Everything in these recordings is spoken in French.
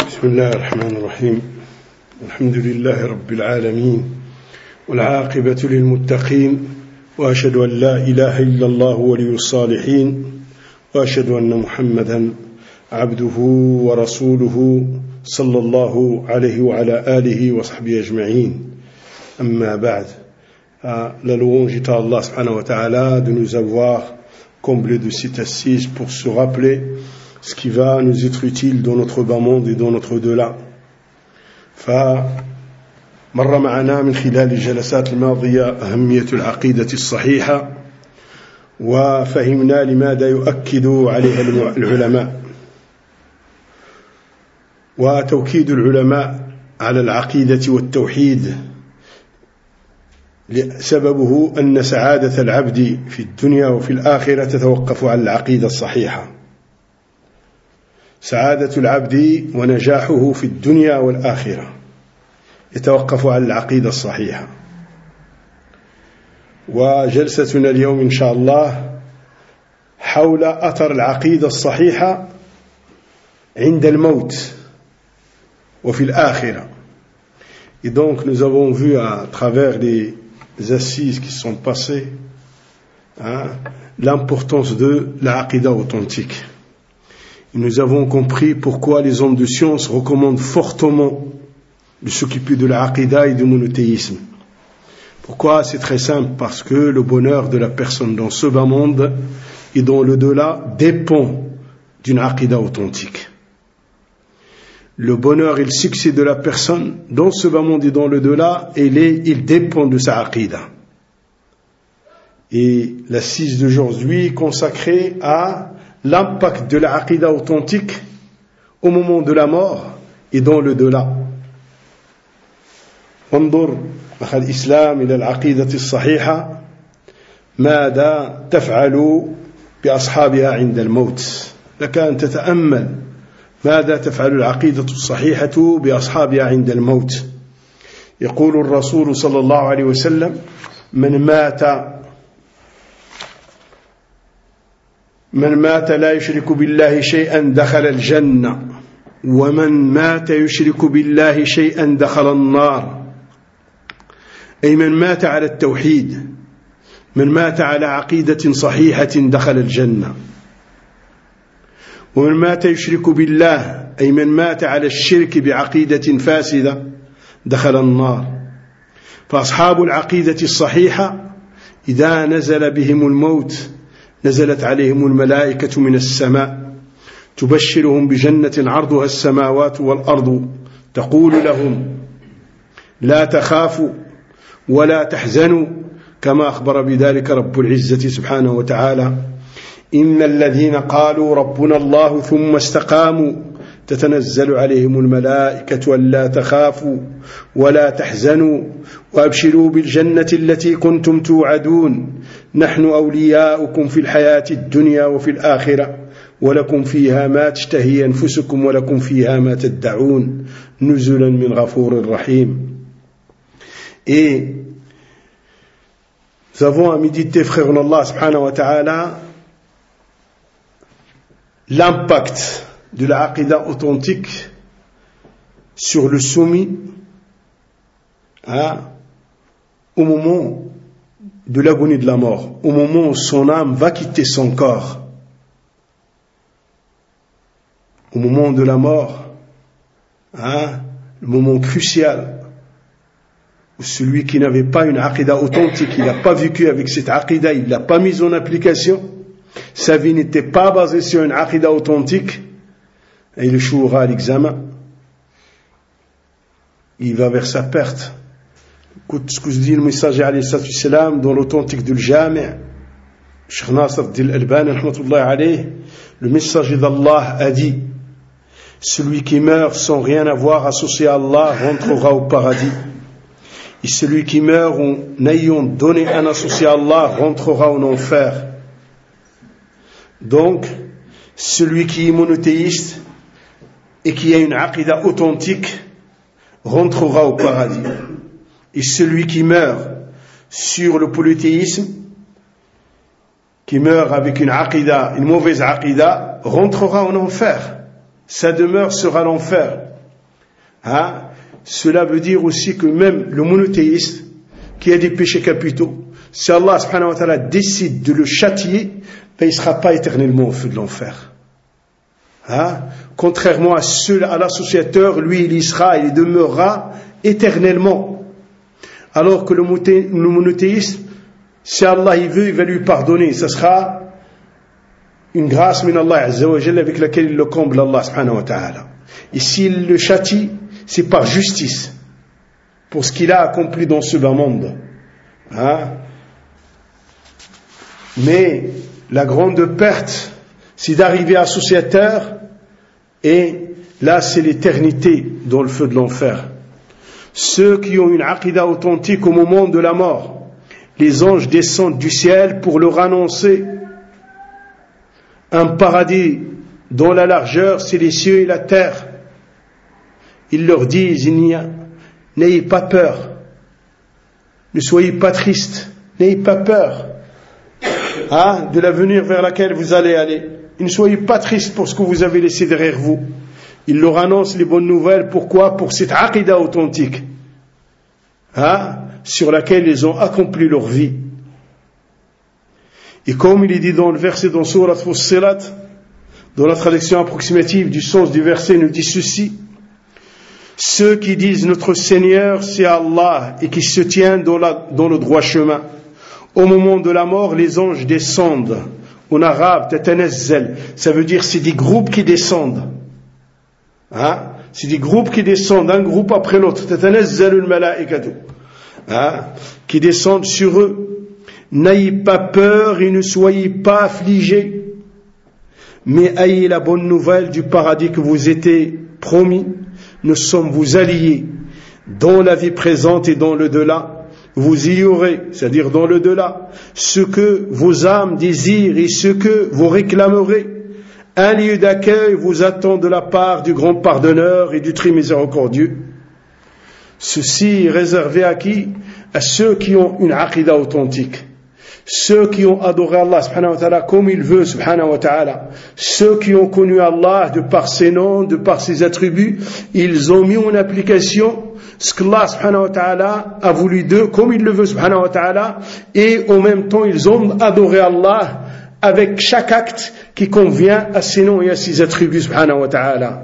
بسم الله الرحمن الرحيم. الحمد لله رب العالمين والعاقبة للمتقين، وأشهد أن لا إله إلا الله ولي الصالحين، وأشهد أن محمدا عبده ورسوله صلى الله عليه وعلى آله وصحبه أجمعين. أما بعد، la louange est à Allah subhanahu wa ta'ala de nous avoir comblé de cette assise pour se rappeler ce qui va nous être utile dans notre bas monde et dans notre au-delà. فمر معنا من خلال الجلسات الماضية أهمية العقيدة الصحيحة، وفهمنا لماذا يؤكد عليها العلماء. وتوكيد العلماء على العقيدة والتوحيد سببه أن سعادة العبد في الدنيا وفي الآخرة تتوقف على العقيدة الصحيحة. سعادة العبد ونجاحه في الدنيا والآخرة يتوقف على العقيدة الصحيحة. وجلستنا اليوم إن شاء الله حول أثر العقيدة الصحيحة عند الموت وفي الآخرة. Et donc nous avons vu à travers les assises qui sont passées l'importance de l'aqida authentique. Et nous avons compris pourquoi les hommes de science recommandent fortement de s'occuper de l'aqida et du monothéisme. Pourquoi? C'est très simple, parce que le bonheur de la personne dans ce bas monde et dans l'au-delà dépend d'une aqida authentique. Le bonheur et le succès de la personne dans ce bas monde et dans l'au-delà, il dépend de sa aqida. Et l'assise d'aujourd'hui est consacrée à l'impact de la aqida authentique au moment de la mort et dans l'au-delà. انظر أخ الإسلام إلى العقيدة الصحيحة ماذا تفعل بأصحابها عند الموت. لك أن تتأمل ماذا تفعل العقيدة الصحيحة بأصحابها عند الموت. يقول الرسول صلى الله عليه وسلم: من مات لا يشرك بالله شيئا دخل الجنة، ومن مات يشرك بالله شيئا دخل النار. أي من مات على التوحيد، من مات على عقيدة صحيحة دخل الجنة. ومن مات يشرك بالله، أي من مات على الشرك بعقيدة فاسدة دخل النار. فأصحاب العقيدة الصحيحة إذا نزل بهم الموت نزلت عليهم الملائكة من السماء تبشرهم بجنة عرضها السماوات والأرض، تقول لهم: لا تخافوا ولا تحزنوا، كما أخبر بذلك رب العزة سبحانه وتعالى: إن الذين قالوا ربنا الله ثم استقاموا تتنزل عليهم الملائكة ألا تخافوا ولا تحزنوا وأبشروا بالجنة التي كنتم توعدون، نحن أولياؤكم في الحياة الدنيا وفي الآخرة، ولكم فيها ما تشتهي أنفسكم ولكم فيها ما تدعون، نزلا من غفور رحيم. Et nous avons à méditer, frère en Allah subhanahu wa ta'ala, l'impact de la aqida authentique sur le soumis au moment de l'agonie de la mort, au moment où son âme va quitter son corps. Au moment de la mort, le moment crucial où celui qui n'avait pas une aqida authentique, il n'a pas vécu avec cette aqida, il ne l'a pas mise en application, sa vie n'était pas basée sur une aqida authentique, et il échouera à l'examen. Il va vers sa perte. Écoute ce que dit le messager alayhi salatu wassalam dans l'authentique de Jami', Cheikh Nasr Din Albani rahmatullahi alayhi, le messager d'Allah a dit: celui qui meurt sans rien avoir associé à Allah rentrera au paradis, et celui qui meurt en ayant donné un associé à Allah rentrera en enfer. Donc, celui qui est monothéiste et qui a une aqida authentique rentrera au paradis. Et celui qui meurt sur le polythéisme, qui meurt avec une aqida, une mauvaise aqida, rentrera en enfer. Sa demeure sera l'enfer. Cela veut dire aussi que même le monothéiste qui a des péchés capitaux, si Allah subhanahu wa ta'ala décide de le châtier, il ne sera pas éternellement au feu de l'enfer. Contrairement à l'associateur, lui il demeurera éternellement. Alors que le monothéiste, si Allah il veut, il va lui pardonner. Ce sera une grâce min Allah azza wa jalla avec laquelle il le comble Allah subhanahu wa ta'ala. Et s'il le châtie, c'est par justice pour ce qu'il a accompli dans ce bas monde. Mais la grande perte, c'est d'arriver associateur, et là c'est l'éternité dans le feu de l'enfer. Ceux qui ont une aqidah authentique au moment de la mort, les anges descendent du ciel pour leur annoncer un paradis dont la largeur c'est les cieux et la terre. Ils leur disent, n'ayez pas peur, ne soyez pas tristes, n'ayez pas peur de l'avenir vers laquelle vous allez aller. Et ne soyez pas tristes pour ce que vous avez laissé derrière vous. Ils leur annoncent les bonnes nouvelles. Pourquoi? Pour cette aqidah authentique sur laquelle ils ont accompli leur vie. Et comme il est dit dans le verset dans Surat Fussilat, dans la traduction approximative du sens du verset, nous dit ceci: ceux qui disent notre Seigneur c'est Allah et qui se tiennent dans le droit chemin, au moment de la mort les anges descendent. En arabe, tatanazzal, ça veut dire c'est des groupes qui descendent. C'est des groupes qui descendent, un groupe après l'autre. Tatanazzalul malaikatu, qui descendent sur eux. N'ayez pas peur et ne soyez pas affligés, mais ayez la bonne nouvelle du paradis que vous étiez promis. Nous sommes vos alliés dans la vie présente et dans le delà. Vous y aurez, c'est-à-dire dans le delà, ce que vos âmes désirent et ce que vous réclamerez. Un lieu d'accueil vous attend de la part du grand pardonneur et du très miséricordieux. Ceci est réservé à qui? À ceux qui ont une aqidah authentique. Ceux qui ont adoré Allah subhanahu wa ta'ala comme il veut subhanahu wa ta'ala. Ceux qui ont connu Allah de par ses noms, de par ses attributs, ils ont mis en application ce qu'Allah subhanahu wa ta'ala a voulu d'eux comme il le veut subhanahu wa ta'ala, et en même temps ils ont adoré Allah avec chaque acte qui convient à ses noms et à ses attributs subhanahu wa ta'ala.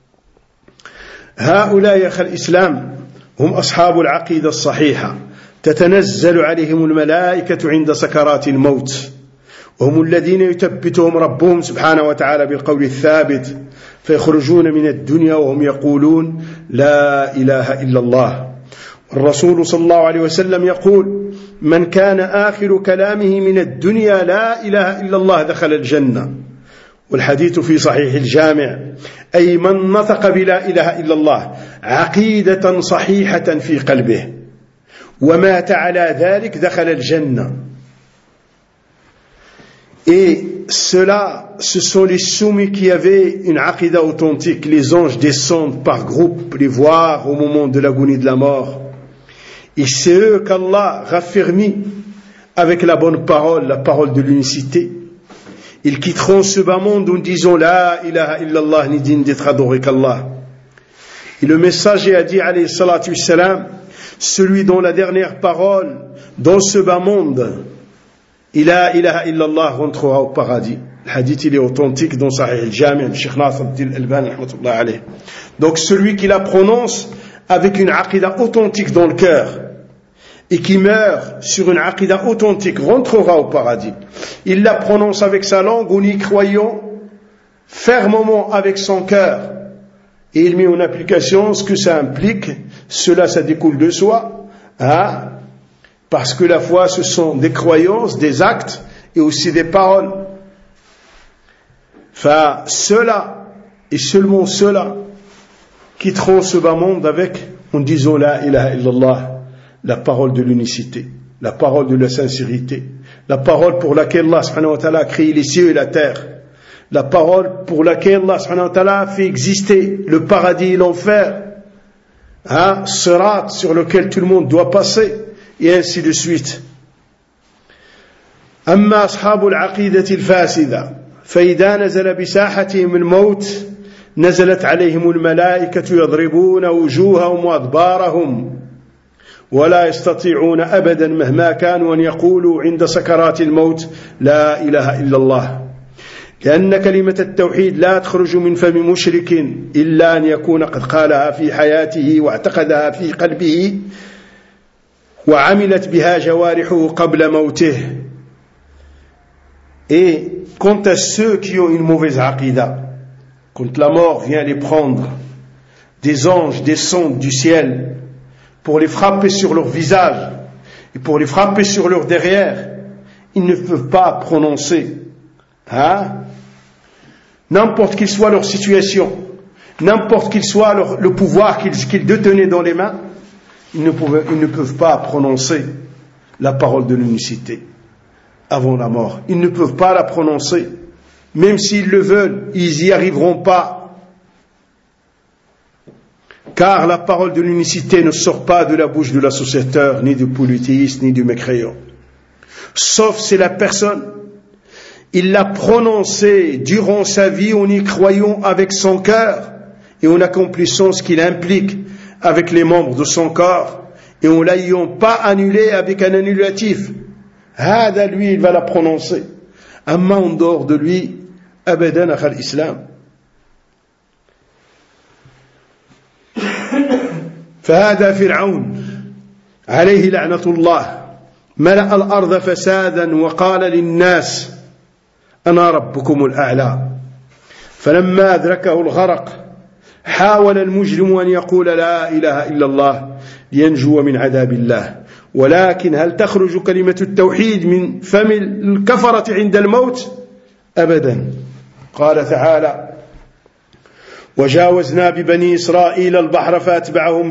هؤلاء يا أخي الإسلام هم أصحاب العقيدة الصحيحة تتنزل عليهم الملائكة عند سكرات الموت وهم الذين يثبتهم ربهم سبحانه وتعالى بالقول الثابت فيخرجون من الدنيا وهم يقولون لا إله إلا الله. والرسول صلى الله عليه وسلم يقول من كان آخر كلامه من الدنيا لا إله إلا الله دخل الجنة. والحديث في صحيح الجامع أي من نطق بلا إله إلا الله عقيدة صحيحة في قلبه ومات على ذلك دخل الجنة. Et ceux-là, ce sont les soumis qui avaient une aqidah authentique. Les anges descendent par groupe les voir au moment de l'agonie de la mort. Et c'est eux qu'Allah raffermit avec la bonne parole, la parole de l'unicité. Ils quitteront ce bas monde en disant La ilaha illallah, ni digne d'être adoré qu'Allah. Et le messager a dit, alayhi salatu wassalam, celui dont la dernière parole dans ce bas monde, La ilaha illallah, rentrera au paradis. Le hadith il est authentique dans Sahih al-Jami' de Cheikh Nasr al-Albani rahmatullah alayh. Donc celui qui la prononce avec une aqidah authentique dans le cœur et qui meurt sur une aqidah authentique rentrera au paradis. Il la prononce avec sa langue en y croyant fermement avec son cœur et il met en application ce que ça implique. Cela, ça découle de soi, parce que la foi ce sont des croyances, des actes et aussi des paroles. Enfin, ceux-là et seulement ceux-là quitteront ce bas monde avec, en disant la ilaha illallah, la parole de l'unicité, la parole de la sincérité, la parole pour laquelle Allah subhanahu wa ta'ala a créé les cieux et la terre, la parole pour laquelle Allah subhanahu wa ta'ala a fait exister le paradis et l'enfer, sirat sur lequel tout le monde doit passer, et ainsi de suite. أما أصحاب العقيدة الفاسدة فإذا نزل بساحتهم الموت نزلت عليهم الملائكة يضربون وجوههم وأدبارهم ولا يستطيعون أبدا مهما كانوا أن يقولوا عند سكرات الموت لا إله إلا الله، لأن كلمة التوحيد لا تخرج من فم مشرك إلا أن يكون قد قالها في حياته واعتقدها في قلبه وعملت بها جوارحه قبل موته. Et quant à ceux qui ont une mauvaise aqida, quand la mort vient les prendre, des anges descendent du ciel pour les frapper sur leur visage et pour les frapper sur leur derrière, ils ne peuvent pas prononcer n'importe quelle soit leur situation, n'importe quel soit le pouvoir qu'ils détenaient dans les mains, ils ne peuvent pas prononcer la parole de l'unicité avant la mort. Ils ne peuvent pas la prononcer. Même s'ils le veulent, ils n'y arriveront pas. Car la parole de l'unicité ne sort pas de la bouche de l'associateur, ni du polythéiste, ni du mécréant. Sauf si la personne, il l'a prononcée durant sa vie en y croyant avec son cœur et en accomplissant ce qu'il implique avec les membres de son corps et en l'ayant pas annulé avec un annulatif. Hada, lui, il va la prononcer. Amma en dehors de lui, abadan akhal islam. فهذا فرعون عليه لعنة الله ملأ الأرض فسادا وقال للناس أنا ربكم الأعلى فلما أدركه الغرق حاول المجرم أن يقول لا إله إلا الله لينجو من عذاب الله ولكن هل تخرج كلمة التوحيد من فم الكفرة عند الموت؟ أبدا. قال تعالى وجاوزنا ببني إسرائيل البحر فأتبعهم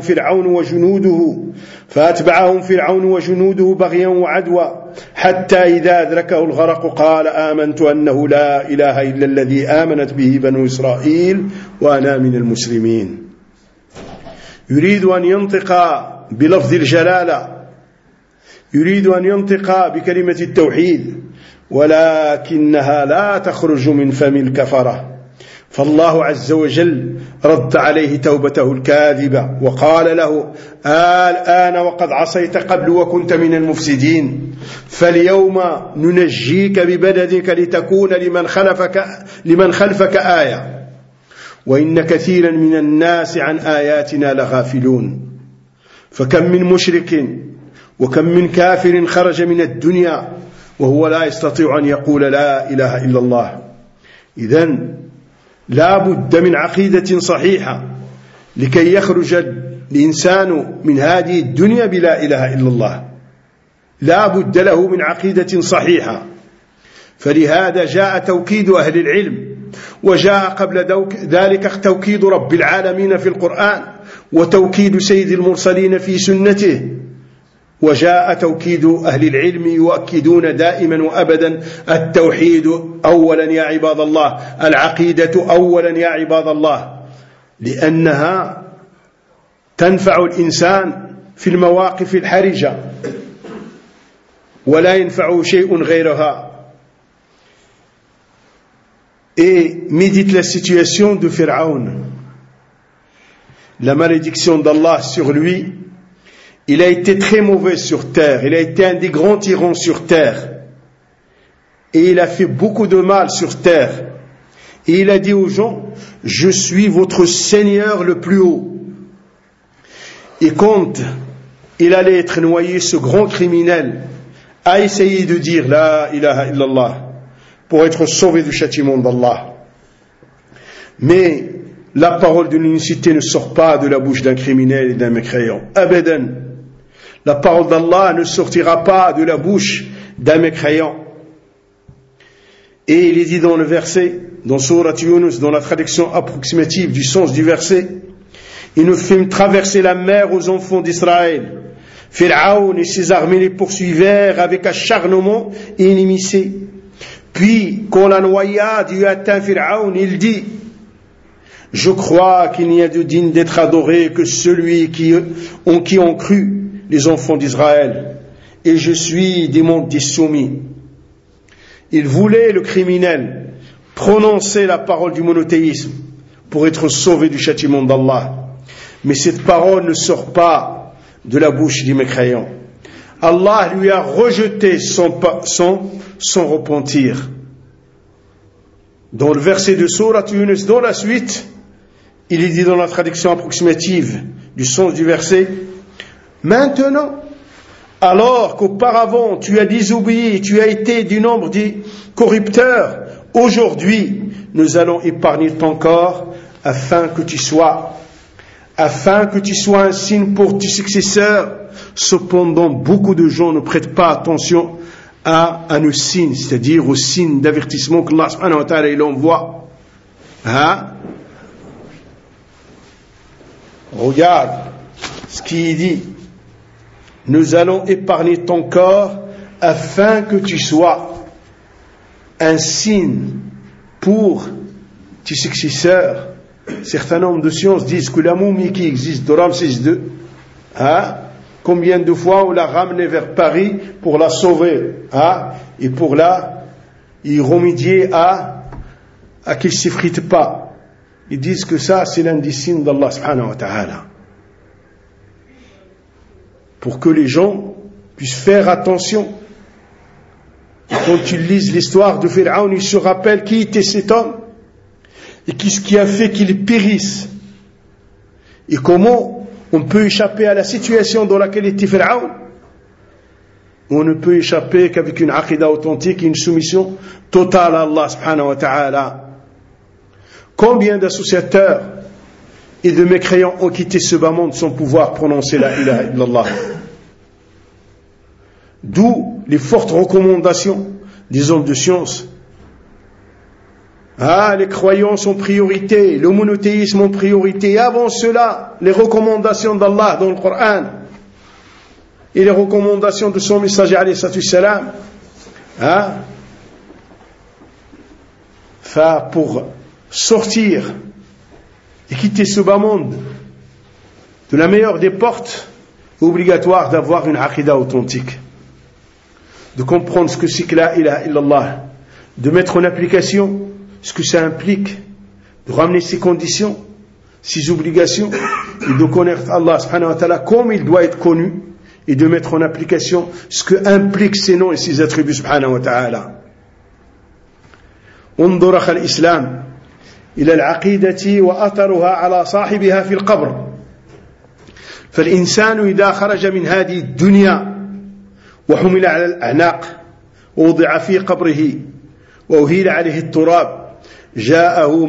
فرعون وجنوده بغيا وعدوى حتى إذا أدركه الغرق قال آمنت أنه لا إله إلا الذي آمنت به بنو إسرائيل وأنا من المسلمين. يريد أن ينطق بلفظ الجلالة، يريد أن ينطق بكلمة التوحيد، ولكنها لا تخرج من فم الكفرة. فالله عز وجل رد عليه توبته الكاذبة وقال له الآن وقد عصيت قبل وكنت من المفسدين فاليوم ننجيك ببدنك لتكون لمن خلفك آية وإن كثيرا من الناس عن آياتنا لغافلون. فكم من مشرك وكم من كافر خرج من الدنيا وهو لا يستطيع أن يقول لا إله إلا الله. إذن لا بد من عقيدة صحيحة لكي يخرج الإنسان من هذه الدنيا بلا إله إلا الله، لا بد له من عقيدة صحيحة. فلهذا جاء توكيد أهل العلم، وجاء قبل ذلك توكيد رب العالمين في القرآن، وتوكيد سيد المرسلين في سنته، وجاء توكيد أهل العلم يؤكدون دائما وأبدا التوحيد أولا يا عباد الله، العقيدة أولا يا عباد الله، لأنها تنفع الإنسان في المواقف الحرجة ولا ينفعه شيء غيرها. Et médite la situation de Pharaon, la malédiction d'Allah sur lui. Il a été très mauvais sur terre, il a été un des grands tyrans sur terre, et il a fait beaucoup de mal sur terre. Et il a dit aux gens, je suis votre Seigneur le plus haut. Et quand il allait être noyé, ce grand criminel a essayé de dire la ilaha illallah pour être sauvé du châtiment d'Allah. Mais la parole de l'unicité ne sort pas de la bouche d'un criminel et d'un mécréant. Abadan. La parole d'Allah ne sortira pas de la bouche d'un mécréant. Et il est dit dans le verset, dans Surat Yunus, dans la traduction approximative du sens du verset, il nous fit traverser la mer aux enfants d'Israël. Pharaon et ses armées les poursuivirent avec acharnement et inimitié. Puis, quand la noyade eut atteint Pharaon, il dit, je crois qu'il n'y a de digne d'être adoré que celui qui ont cru les enfants d'Israël, et je suis des mondes des soumis. Il voulait, le criminel, prononcer la parole du monothéisme, pour être sauvé du châtiment d'Allah. Mais cette parole ne sort pas de la bouche du mécréant. Allah lui a rejeté son repentir. Dans le verset de Sourate Yunus, dans la suite, il est dit dans la traduction approximative du sens du verset, maintenant, alors qu'auparavant tu as désobéi, tu as été du nombre des corrupteurs, aujourd'hui nous allons épargner ton corps afin que tu sois un signe pour tes successeurs. Cependant, beaucoup de gens ne prêtent pas attention à nos signes, c'est-à-dire aux signes d'avertissement que Allah subhanahu wa ta'ala il envoie. Regarde ce qu'il dit. Nous allons épargner ton corps afin que tu sois un signe pour tes successeurs. Certains nombres de sciences disent que la momie qui existe de Ramsès II, combien de fois on l'a ramenée vers Paris pour la sauver, et pour y remédier à qu'il ne s'effrite pas. Ils disent que ça, c'est l'un des signes d'Allah subhanahu wa ta'ala. Pour que les gens puissent faire attention. Et quand ils lisent l'histoire de Pharaon, ils se rappellent qui était cet homme et qu'est-ce qui a fait qu'il périsse. Et comment on peut échapper à la situation dans laquelle était Pharaon. On ne peut échapper qu'avec une aqidah authentique et une soumission totale à Allah subhanahu wa ta'ala. Combien d'associateurs et de mécréants ont quitté ce bas monde sans pouvoir prononcer la ilaha illallah. D'où les fortes recommandations des hommes de science. Les croyances en priorité, le monothéisme en priorité. Et avant cela, les recommandations d'Allah dans le Coran et les recommandations de son messager alayhi salam. Pour sortir et quitter ce bas monde de la meilleure des portes, obligatoire d'avoir une aqidah authentique, de comprendre ce que c'est que la ilaha illallah, de mettre en application ce que ça implique, de ramener ses conditions, ses obligations, et de connaître Allah subhanahu wa ta'ala comme il doit être connu, et de mettre en application ce que impliquent ses noms et ses attributs subhanahu wa ta'ala. انظر أخ الإسلام إلى العقيدة وأثرها على صاحبها في القبر. فالإنسان إذا خرج من هذه الدنيا وحمل على الأعناق ووضع في قبره وأهيل عليه التراب جاءه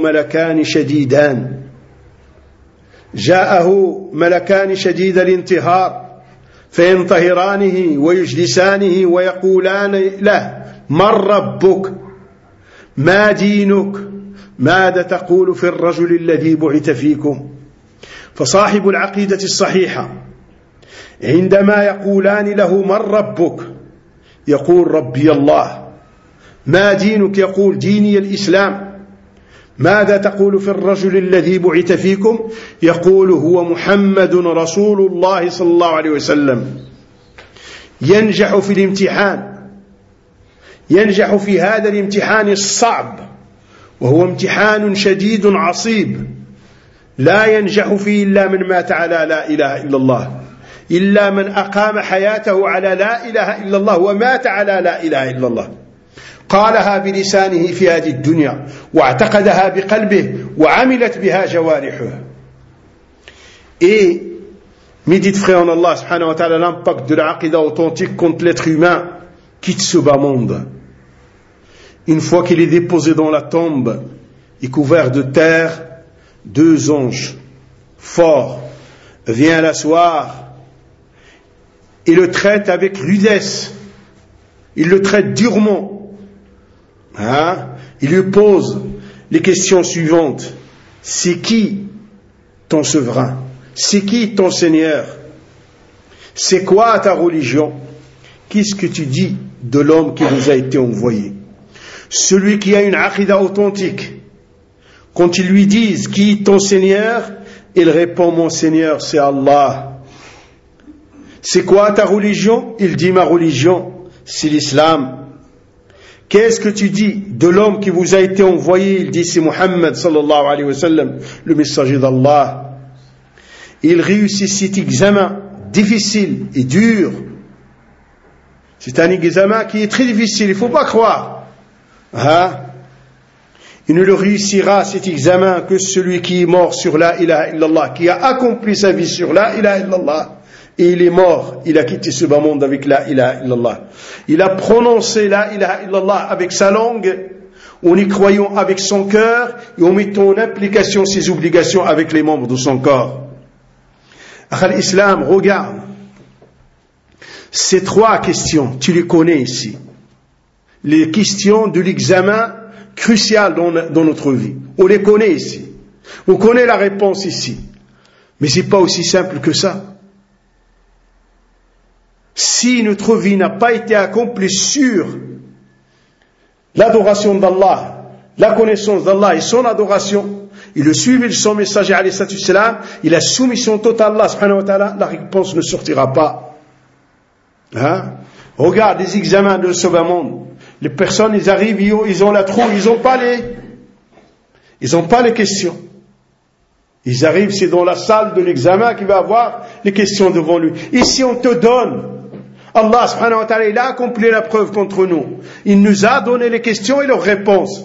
ملكان شديد الانتهار فينتهرانه ويجلسانه ويقولان له من ربك ما دينك ماذا تقول في الرجل الذي بعث فيكم. فصاحب العقيدة الصحيحة عندما يقولان له من ربك يقول ربي الله. ما دينك يقول ديني الإسلام. ماذا تقول في الرجل الذي بعث فيكم يقول هو محمد رسول الله صلى الله عليه وسلم. ينجح في الامتحان، ينجح في هذا الامتحان الصعب وهو امتحان شديد عصيب لا ينجح فيه إلا من مات على لا إله إلا الله، إلا من أقام حياته على لا إله إلا الله ومات على لا إله إلا الله، قالها بلسانه في هذه الدنيا واعتقدها بقلبه وعملت بها جوارحه. Et mes dites frères en Allah subhanahu wa ta'ala, l'impact de l'aqidah authentique contre l'être humain quitte ce bas monde. Une fois qu'il est déposé dans la tombe et couvert de terre, deux anges forts viennent l'asseoir et le traitent avec rudesse. Ils le traitent durement. Ils lui posent les questions suivantes. C'est qui ton souverain? C'est qui ton Seigneur? C'est quoi ta religion? Qu'est-ce que tu dis de l'homme qui nous a été envoyé? Celui qui a une aqidah authentique, quand ils lui disent qui est ton Seigneur, il répond mon Seigneur c'est Allah. C'est quoi ta religion? Il dit ma religion c'est l'islam. Qu'est-ce que tu dis de l'homme qui vous a été envoyé? Il dit, c'est Muhammad sallallahu alayhi wa sallam, le messager d'Allah. Il réussit cet examen difficile et dur. C'est un examen qui est très difficile, il ne faut pas croire. Il ne le réussira cet examen que celui qui est mort sur la ilaha illallah, qui a accompli sa vie sur la ilaha illallah. Et il est mort, il a quitté ce bas monde avec la ilaha illallah. Il a prononcé la ilaha illallah avec sa langue, en y croyant avec son cœur et en mettant en application ses obligations avec les membres de son corps. L'islam, regarde, ces trois questions, tu les connais ici. Les questions de l'examen crucial dans notre vie. On les connaît ici. On connaît la réponse ici. Mais ce n'est pas aussi simple que ça. Si notre vie n'a pas été accomplie sur l'adoration d'Allah, la connaissance d'Allah et son adoration, et le suivi de son messager alayhi salatu wassalam, et la soumission totale à Allah subhanahu wa ta'ala, la réponse ne sortira pas. Regarde les examens de ce bas monde. Les personnes, ils arrivent, ils ont la trouille, ils n'ont pas les questions. Ils arrivent, c'est dans la salle de l'examen qu'il va avoir les questions devant lui. Ici, on te donne. Allah subhanahu wa ta'ala, il a accompli la preuve contre nous. Il nous a donné les questions et leurs réponses.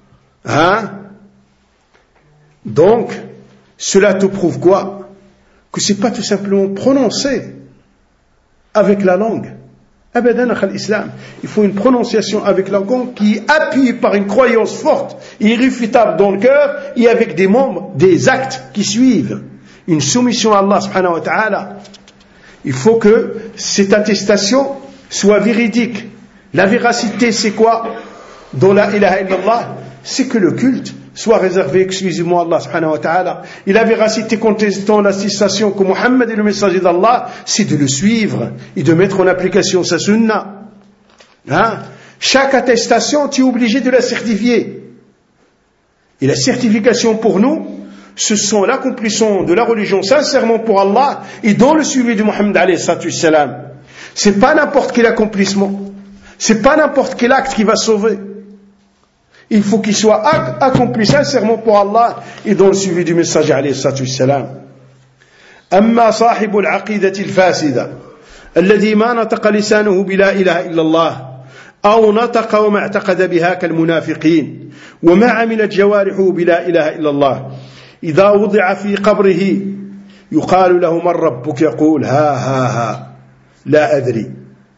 Donc, cela te prouve quoi? Que c'est pas tout simplement prononcé avec la langue. Abadan akhal islam. Il faut une prononciation avec la langue qui est appuyée par une croyance forte et irréfutable dans le cœur et avec des membres, des actes qui suivent. Une soumission à Allah subhanahu wa ta'ala. Il faut que cette attestation soit véridique. La véracité, c'est quoi? Dans la ilaha illallah, c'est que le culte soit réservé exclusivement à Allah subhanahu wa ta'ala. Et la véracité contestant l'attestation que Muhammad est le messager d'Allah, c'est de le suivre et de mettre en application sa sunna. Chaque attestation, tu es obligé de la certifier. Et la certification pour nous, ce sont l'accomplissement de la religion sincèrement pour Allah et dans le suivi de Muhammad alayhi salatu wassalam. C'est pas n'importe quel accomplissement. C'est pas n'importe quel acte qui va sauver. Il faut qu'il soit accompli sincèrement pour Allah et dans le suivi du messager alayhi salatu wassalam. أما صاحب العقيدة الفاسدة الذي ما نطق لسانه بلا إله إلا الله أو نطق وما اعتقد بها كالمنافقين وما عملت جوارحه بلا إله إلا الله إذا وضع في قبره يقال له من ربك يقول ها لا أدري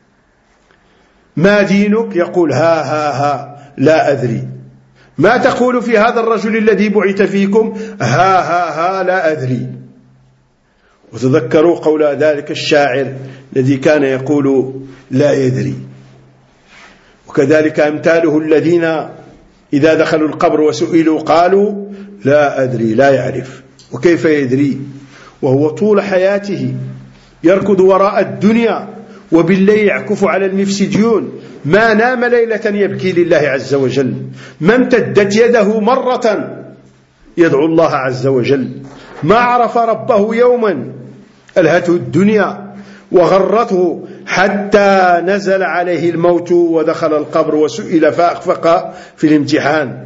ما دينك يقول ها لا أدري ما تقول في هذا الرجل الذي بعث فيكم ها لا أدري. وتذكروا قول ذلك الشاعر الذي كان يقول لا يدري. وكذلك أمثاله الذين إذا دخلوا القبر وسئلوا قالوا لا أدري لا يعرف. وكيف يدري وهو طول حياته يركض وراء الدنيا وبالليل يعكف على المفسدون ما نام ليلة يبكي لله عز وجل ما امتدت يده مرة يدعو الله عز وجل ما عرف ربه يوما ألهته الدنيا وغرته حتى نزل عليه الموت ودخل القبر وسئل فأخفق في الامتحان.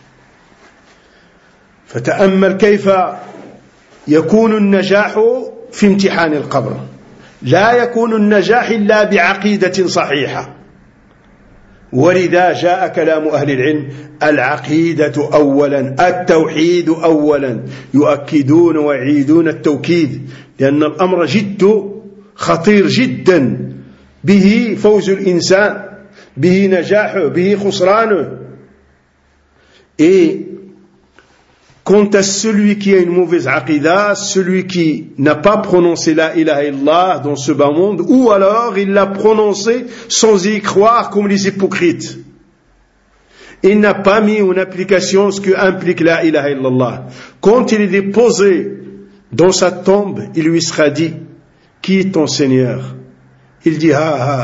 فتأمل كيف يكون النجاح في امتحان القبر. لا يكون النجاح إلا بعقيدة صحيحة. ولذا جاء كلام أهل العلم العقيدة أولا التوحيد أولا يؤكدون ويعيدون التوكيد لأن الأمر جد خطير جدا به فوز الإنسان به نجاحه به خسرانه. Et quant à celui qui a une mauvaise aqidah, celui qui n'a pas prononcé la ilaha illallah dans ce bas monde, ou alors il l'a prononcé sans y croire comme les hypocrites. Il n'a pas mis en application ce que implique la ilaha illallah. Quand il est déposé dans sa tombe, il lui sera dit, qui est ton Seigneur? Il dit,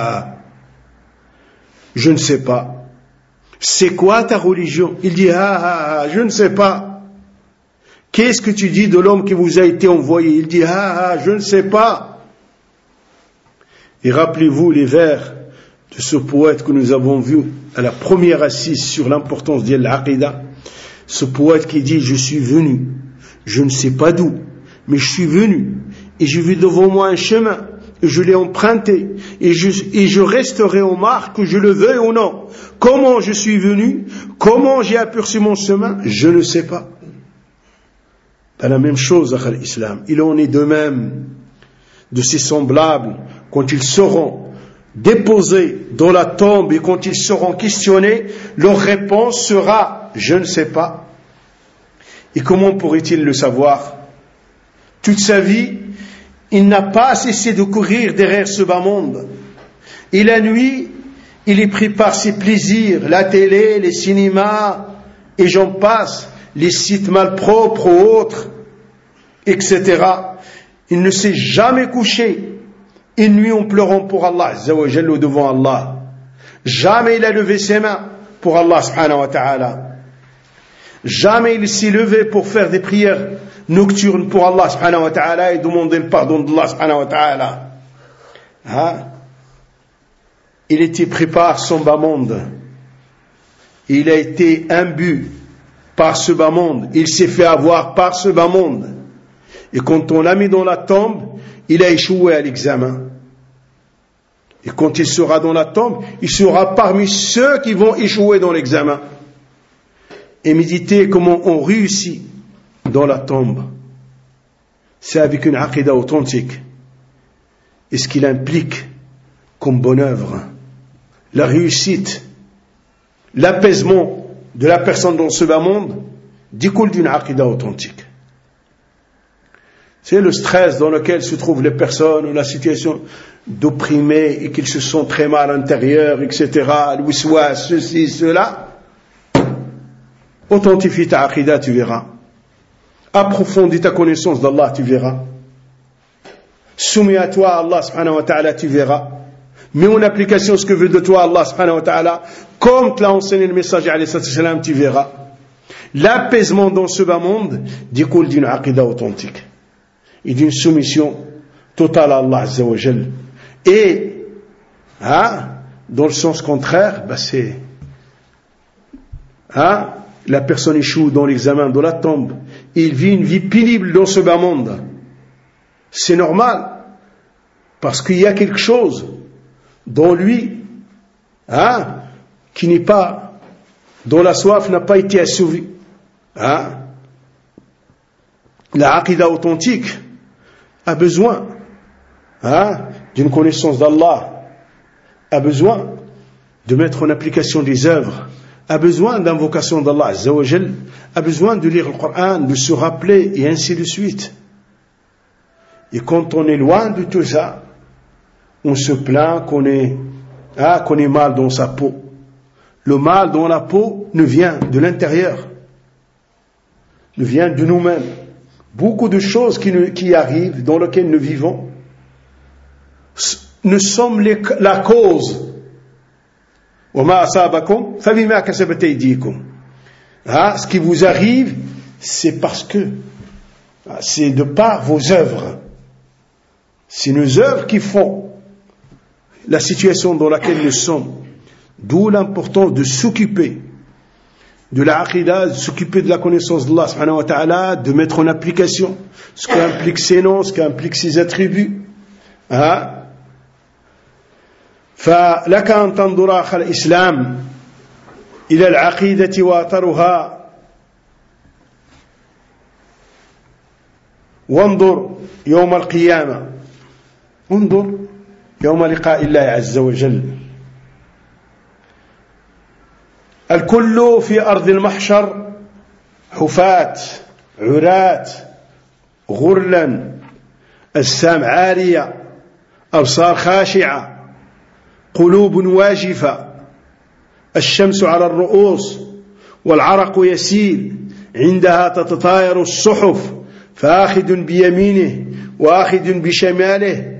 je ne sais pas. C'est quoi ta religion? Il dit, je ne sais pas. Qu'est-ce que tu dis de l'homme qui vous a été envoyé? Il dit, je ne sais pas. Et rappelez-vous les vers de ce poète que nous avons vu à la première assise sur l'importance de l'aqida, ce poète qui dit « Je suis venu, je ne sais pas d'où, mais je suis venu, et j'ai vu devant moi un chemin, et je l'ai emprunté, et je resterai aux marques, que je le veuille ou non. Comment je suis venu, comment j'ai aperçu mon chemin, je ne sais pas. » C'est la même chose, à l'islam. Il en est de même de ses semblables quand ils seront déposés dans la tombe et quand ils seront questionnés, leur réponse sera « je ne sais pas ». Et comment pourrait-il le savoir? Toute sa vie, il n'a pas cessé de courir derrière ce bas monde. Et la nuit, il est pris par ses plaisirs, la télé, les cinémas, et j'en passe, les sites malpropres ou autres, etc. Il ne s'est jamais couché une nuit en pleurant pour Allah, Azza wa Jalla, devant Allah. Jamais il a levé ses mains pour Allah, subhanahu wa ta'ala. Jamais il s'est levé pour faire des prières nocturnes pour Allah, subhanahu wa ta'ala, et demander le pardon d'Allah, subhanahu wa ta'ala. Il était pris par son bas monde. Il a été imbu par ce bas monde. Il s'est fait avoir par ce bas monde. Et quand on l'a mis dans la tombe, il a échoué à l'examen. Et quand il sera dans la tombe, il sera parmi ceux qui vont échouer dans l'examen. Et méditer comment on réussit dans la tombe. C'est avec une aqida authentique. Et ce qu'il implique comme bonne œuvre. La réussite, l'apaisement de la personne dans ce bas monde découle d'une aqida authentique. C'est le stress dans lequel se trouvent les personnes, ou la situation d'opprimés et qu'ils se sentent très mal à l'intérieur, etc. Le wiswas, ceci, cela. Authentifie ta aqida, tu verras. Approfondis ta connaissance d'Allah, tu verras. Soumets à toi Allah, subhanahu wa ta'ala, tu verras. Mets en application ce que veut de toi Allah, subhanahu wa ta'ala, comme te l'a enseigné le messager, alayhi salam, tu verras. L'apaisement dans ce bas monde découle d'une aqida authentique et d'une soumission totale à Allah, Azza wa Jal. Et, dans le sens contraire, c'est, la personne échoue dans l'examen, dans la tombe. Il vit une vie pénible dans ce bas monde. C'est normal. Parce qu'il y a quelque chose dans lui, qui n'est pas, dont la soif n'a pas été assouvie. La aqida authentique a besoin, d'une connaissance d'Allah, a besoin de mettre en application des œuvres, a besoin d'invocation d'Allah, Azza wa Jal, a besoin de lire le Coran, de se rappeler, et ainsi de suite. Et quand on est loin de tout ça, on se plaint qu'on est mal dans sa peau. Le mal dans la peau ne vient de l'intérieur, ne vient de nous-mêmes. Beaucoup de choses qui arrivent, dans lesquelles nous vivons, ne sommes la cause. Ce qui vous arrive, c'est parce que c'est de par vos œuvres. C'est nos œuvres qui font la situation dans laquelle nous sommes. D'où l'importance de s'occuper de la aqida, de s'occuper de la connaissance d'Allah subhanahu wa ta'ala, de mettre en application ce qu'implique ses noms, ce qu'implique ses attributs. فلك أن تنظر أخ الإسلام إلى العقيدة وأثرها وانظر يوم القيامة انظر يوم لقاء الله عز وجل الكل في أرض المحشر حفاة عراة غرلا أجسام عارية أبصار خاشعة قلوب واجفة الشمس على الرؤوس والعرق يسيل عندها تتطاير الصحف فآخذ بيمينه وآخذ بشماله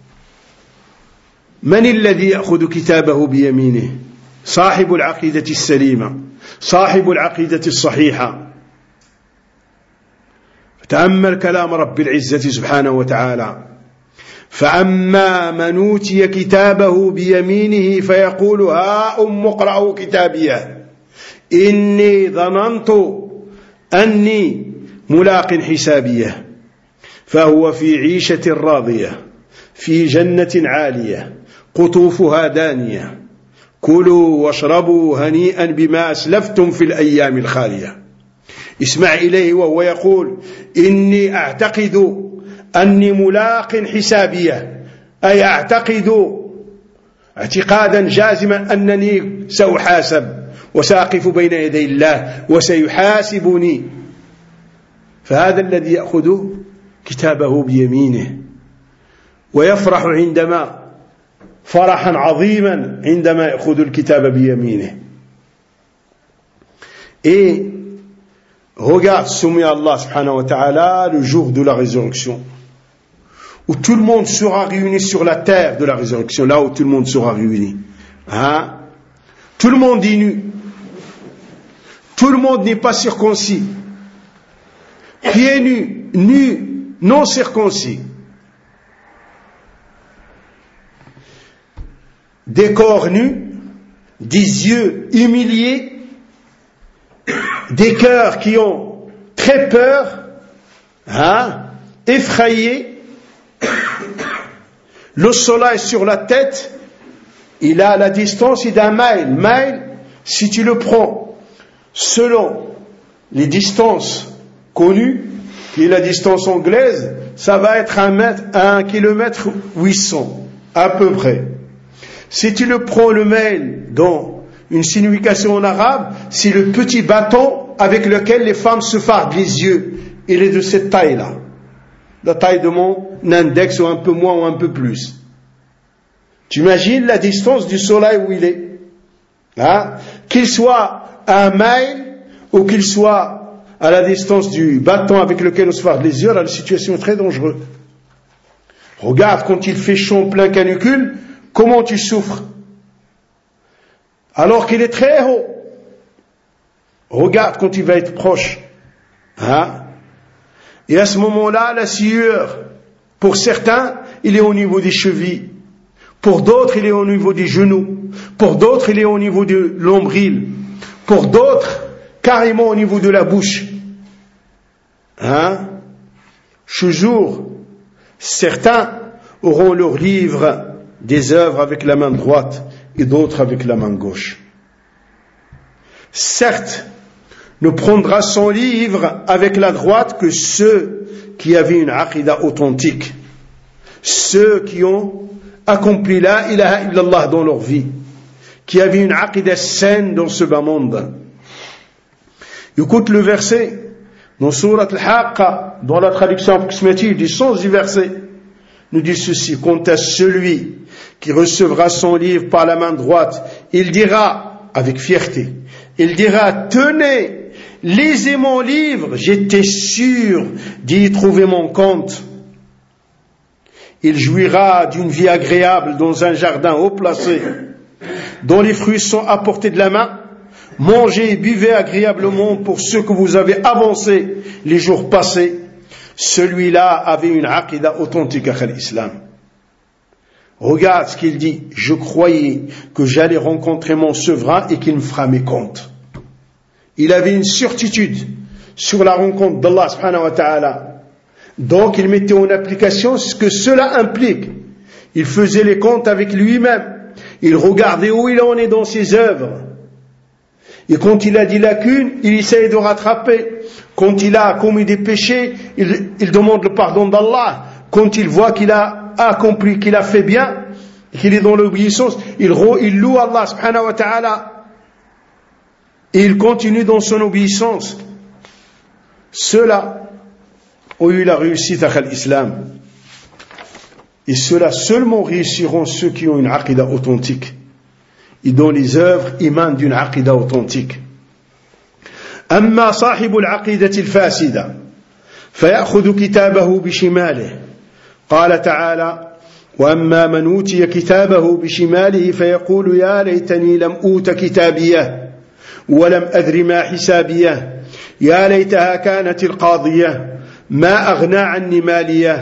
من الذي يأخذ كتابه بيمينه صاحب العقيدة السليمة صاحب العقيدة الصحيحة تأمل كلام رب العزة سبحانه وتعالى فأما من أوتي كتابه بيمينه فيقول هاؤم اقرءوا كتابيه إني ظننت أني ملاق حسابيه فهو في عيشة راضية في جنة عالية قطوفها دانية كلوا واشربوا هنيئا بما أسلفتم في الأيام الخالية. اسمع إليه وهو يقول إني أعتقد أني ملاق حسابية، أي أعتقد اعتقادا جازما أنني سأحاسب وسأقف بين يدي الله وسيحاسبني. فهذا الذي يأخذ كتابه بيمينه ويفرح عندما فرحا عظيما عندما يأخذ الكتاب بيمينه. Et regarde soumis à Allah subhanahu wa ta'ala le jour de la résurrection, où tout le monde sera réuni sur la terre de la résurrection, là où tout le monde sera réuni. Hein? Tout le monde est nu. Tout le monde n'est pas circoncis. Pieds nus, non circoncis. Des corps nus, des yeux humiliés, des cœurs qui ont très peur, effrayés. Le soleil sur la tête, il a la distance d'un mile. Mile, si tu le prends selon les distances connues, qui est la distance anglaise, ça va être 1 kilomètre 800, à peu près. Si tu le prends le mile dans une signification en arabe, c'est le petit bâton avec lequel les femmes se fardent les yeux. Il est de cette taille-là. La taille de mon index, ou un peu moins ou un peu plus. Tu imagines la distance du soleil où il est, qu'il soit à 1 mile ou qu'il soit à la distance du bâton avec lequel on se farde les yeux, là, la situation est très dangereuse. Regarde quand il fait chaud en plein canicule, comment tu souffres alors qu'il est très haut. Regarde quand il va être proche. Et à ce moment-là, la sueur, pour certains, il est au niveau des chevilles. Pour d'autres, il est au niveau des genoux. Pour d'autres, il est au niveau de l'ombril. Pour d'autres, carrément au niveau de la bouche. Ce jour, certains auront leur livre des œuvres avec la main droite et d'autres avec la main gauche. Certes, ne prendra son livre avec la droite que ceux qui avaient une aqida authentique, ceux qui ont accompli la ilaha illallah dans leur vie, qui avaient une aqida saine dans ce bas monde. Écoute le verset dans Surat Al-Haqqa, dans la traduction approximative du sens du verset, nous dit ceci: quant à celui qui recevra son livre par la main droite, il dira avec fierté, il dira: tenez, lisez mon livre, j'étais sûr d'y trouver mon compte. Il jouira d'une vie agréable dans un jardin haut placé, dont les fruits sont à portée de la main. Mangez et buvez agréablement pour ceux que vous avez avancés les jours passés. Celui-là avait une aqida authentique à l'islam. Regarde ce qu'il dit: je croyais que j'allais rencontrer mon sevrant et qu'il me fera mes comptes. Il avait une certitude sur la rencontre d'Allah subhanahu wa ta'ala. Donc il mettait en application ce que cela implique. Il faisait les comptes avec lui-même. Il regardait où il en est dans ses œuvres. Et quand il a des lacunes, il essaye de rattraper. Quand il a commis des péchés, il demande le pardon d'Allah. Quand il voit qu'il a accompli, qu'il a fait bien, et qu'il est dans l'obéissance, il loue Allah subhanahu wa ta'ala. Et il continue dans son obéissance. Ceux-là ont eu la réussite à l'islam. Et ceux-là seulement réussiront ceux qui ont une aqida authentique. Et dont les œuvres émanent d'une aqida authentique. أما صاحب العقيدة الفاسدة فيأخذ كتابه بشماله قال تعالى وأما من أوتي كتابه بشماله فيقول يا ليتني لم أوت كتابيه ولم أدر ما حسابيه يا ليتها كانت القاضية ما أغنى عني ماليه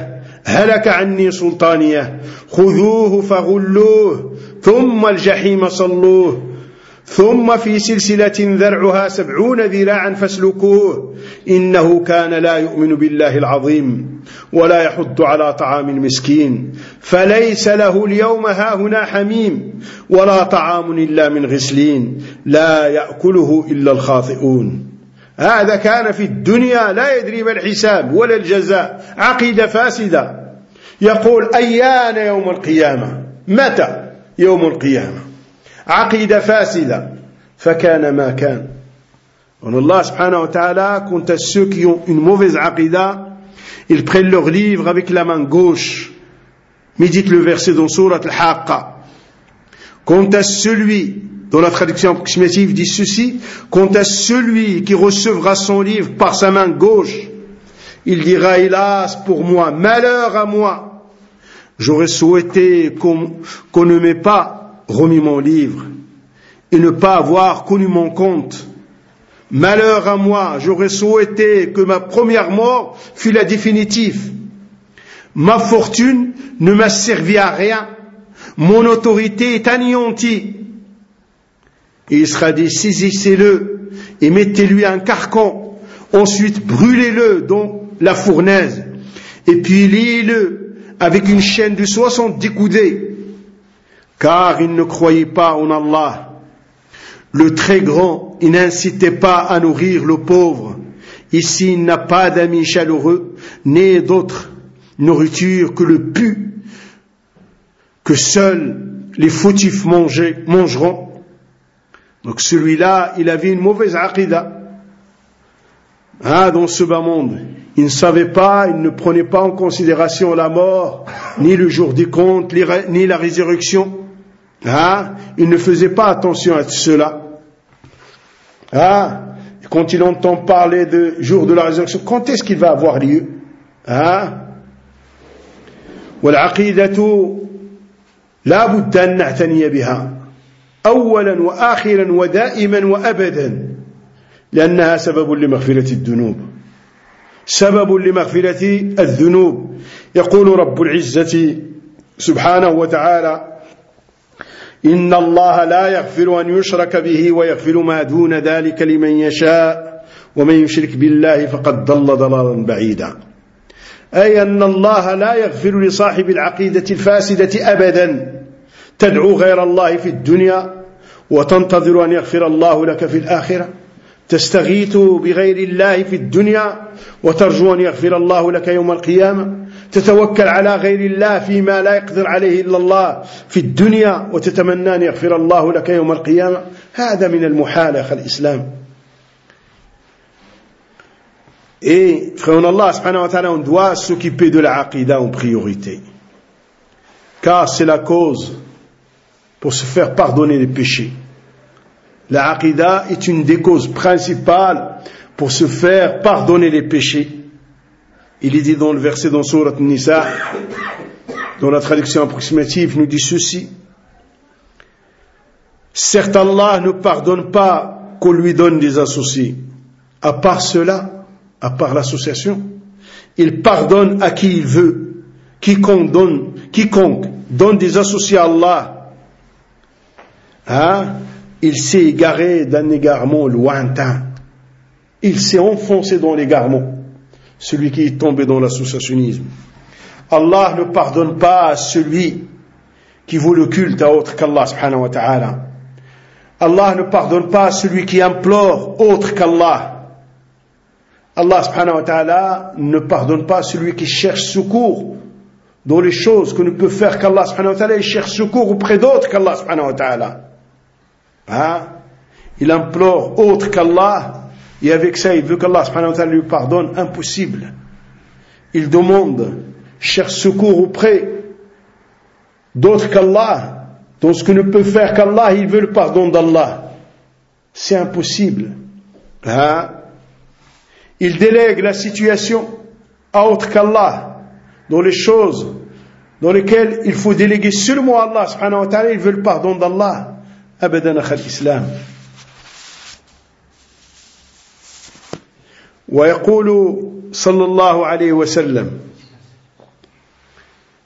هلك عني سلطانيه خذوه فغلوه ثم الجحيم صلوه ثم في سلسلة ذرعها 70 ذراعا فاسلكوه إنه كان لا يؤمن بالله العظيم ولا يحض على طعام المسكين فليس له اليوم هاهنا حميم ولا طعام إلا من غسلين لا يأكله إلا الخاطئون. هذا كان في الدنيا لا يدري ما الحساب ولا الجزاء، عقيدة فاسدة، يقول أيان يوم القيامة، متى يوم القيامة، عقيدة فاسدة، فكان ما كان. Allah subhanahu wa ta'ala, quant à ceux qui ont une mauvaise aqidah, ils prennent leur livre avec la main gauche. Médite le verset dans Surat Al-Haqqa. Quant à celui, dont la traduction approximative dit ceci, quant à celui qui recevra son livre par sa main gauche, il dira, hélas pour moi, malheur à moi, j'aurais souhaité qu'on ne m'ait pas remis mon livre et ne pas avoir connu mon compte. Malheur à moi, j'aurais souhaité que ma première mort fût la définitive. Ma fortune ne m'a servi à rien. Mon autorité est anéantie. Et il sera dit, saisissez-le et mettez-lui un carcan. Ensuite, brûlez-le dans la fournaise. Et puis liez-le avec une chaîne de 70 coudées. Car il ne croyait pas en Allah. Le très grand, il n'incitait pas à nourrir le pauvre. Ici, il n'a pas d'amis chaleureux, ni d'autre nourriture que le pu, que seuls les fautifs mangeront. Donc celui-là, il avait une mauvaise aqidah. Dans ce bas monde, il ne savait pas, il ne prenait pas en considération la mort, ni le jour des comptes, ni la résurrection. Il ne faisait pas attention à cela. Quand il entend parler du jour de la résurrection, quand est-ce qu'il va avoir lieu? والعقيدة لا بد أن نعتني بها أولا وآخرا ودائما وأبدا لأنها سبب لمغفرة الذنوب. سبب لمغفرة الذنوب. يقول رب العزة سبحانه وتعالى إن الله لا يغفر أن يشرك به ويغفر ما دون ذلك لمن يشاء ومن يشرك بالله فقد ضل ضلالا بعيدا. أي أن الله لا يغفر لصاحب العقيدة الفاسدة أبدا. تدعو غير الله في الدنيا وتنتظر أن يغفر الله لك في الآخرة. تستغيث بغير الله في الدنيا وترجو أن يغفر الله لك يوم القيامة. تتوكل على غير الله فيما لا يقدر عليه إلا الله في الدنيا وتتمنى أن يغفر الله لك يوم القيامة. هذا من المحال أخي الإسلام. Et frère Allah subhanahu wa ta'ala, on doit s'occuper de la aqidah en priorité, car c'est la cause pour se faire pardonner les péchés. La aqidah est une des causes principales pour se faire pardonner les péchés. Il est dit dans le verset dans Surat Nisa, dont la traduction approximative nous dit ceci: certes Allah ne pardonne pas qu'on lui donne des associés. À part cela, à part l'association, il pardonne à qui il veut. Quiconque donne des associés à Allah, il s'est égaré d'un égarement lointain. Il s'est enfoncé dans l'égarement, celui qui est tombé dans l'associationnisme. Allah ne pardonne pas à celui qui vaut le culte à autre qu'Allah subhanahu wa ta'ala. Allah ne pardonne pas à celui qui implore autre qu'Allah. Allah subhanahu wa ta'ala ne pardonne pas à celui qui cherche secours dans les choses que ne peut faire qu'Allah subhanahu wa ta'ala. Il cherche secours auprès d'autres qu'Allah subhanahu wa ta'ala. Il implore autre qu'Allah, et avec ça il veut qu'Allah subhanahu wa ta'ala lui pardonne. Impossible. Il demande, cherche secours auprès d'autres qu'Allah, dans ce que ne peut faire qu'Allah, il veut le pardon d'Allah. C'est impossible. Il délègue la situation à autre qu'Allah, dans les choses dans lesquelles il faut déléguer seulement à Allah subhanahu wa ta'ala. Il veut le pardon d'Allah. Abadan akhal islam. ويقول صلى الله عليه وسلم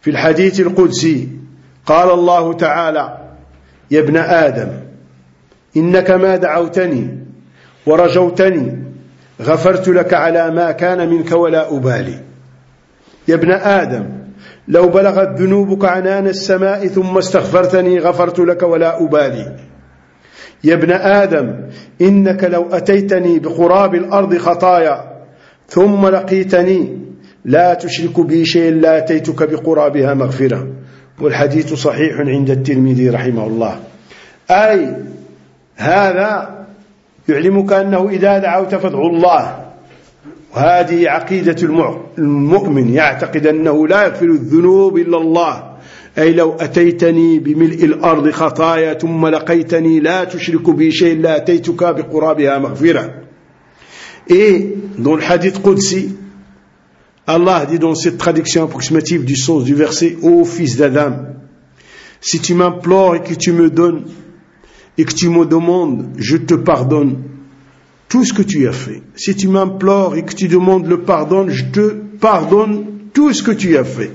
في الحديث القدسي قال الله تعالى يا ابن آدم إنك ما دعوتني ورجوتني غفرت لك على ما كان منك ولا أبالي. يا ابن آدم لو بلغت ذنوبك عنان السماء ثم استغفرتني غفرت لك ولا أبالي. يا ابن آدم إنك لو أتيتني بقراب الأرض خطايا ثم لقيتني لا تشرك بي شيئا لا أتيتك بقرابها مغفرة. والحديث صحيح عند الترمذي رحمه الله. أي هذا يعلمك أنه إذا دعوت فادعو الله، وهذه عقيدة المؤمن، يعتقد أنه لا يغفر الذنوب إلا الله. أي لو أتيتني بملء الأرض خطايا ثم لقيتني لا تشرك بي شيئا لا أتيتك بقرابها مغفرة. Et dans le hadith Qudsi, Allah dit dans cette traduction approximative du sens du verset: ô fils d'Adam, si tu m'implores et que tu me donnes et que tu me demandes, je te pardonne tout ce que tu as fait. Si tu m'implores et que tu demandes le pardon, je te pardonne tout ce que tu as fait.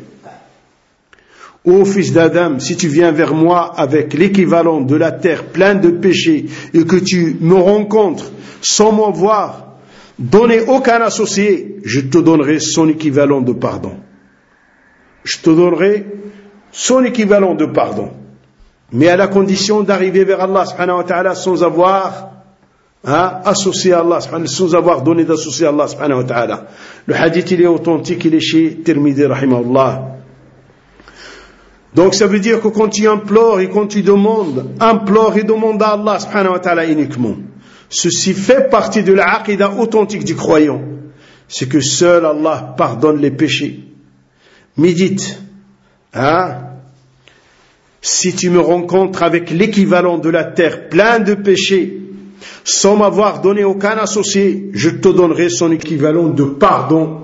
Ô fils d'Adam, si tu viens vers moi avec l'équivalent de la terre pleine de péchés et que tu me rencontres sans m'avoir donné aucun associé, je te donnerai son équivalent de pardon. Je te donnerai son équivalent de pardon. Mais à la condition d'arriver vers Allah subhanahu wa ta'ala sans avoir associé à Allah, sans avoir donné d'associé à Allah subhanahu wa ta'ala. Le hadith il est authentique, il est chez Tirmidhi rahimahullah. Donc ça veut dire que quand tu implores et quand tu demandes, implore et demande à Allah subhanahu wa ta'ala uniquement. Ceci fait partie de la aqidah authentique du croyant. C'est que seul Allah pardonne les péchés. Médite. Si tu me rencontres avec l'équivalent de la terre plein de péchés, sans m'avoir donné aucun associé, je te donnerai son équivalent de pardon.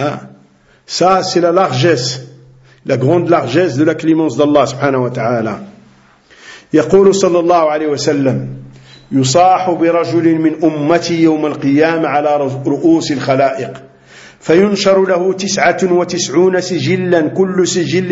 Ça, c'est la largesse, la grande largesse de la clémence d'Allah subhanahu wa ta'ala. يقول صلى الله عليه وسلم يصاح برجل من أمتي يوم القيامة على رؤوس الخلائق فينشر له 99 سجلا كل سجل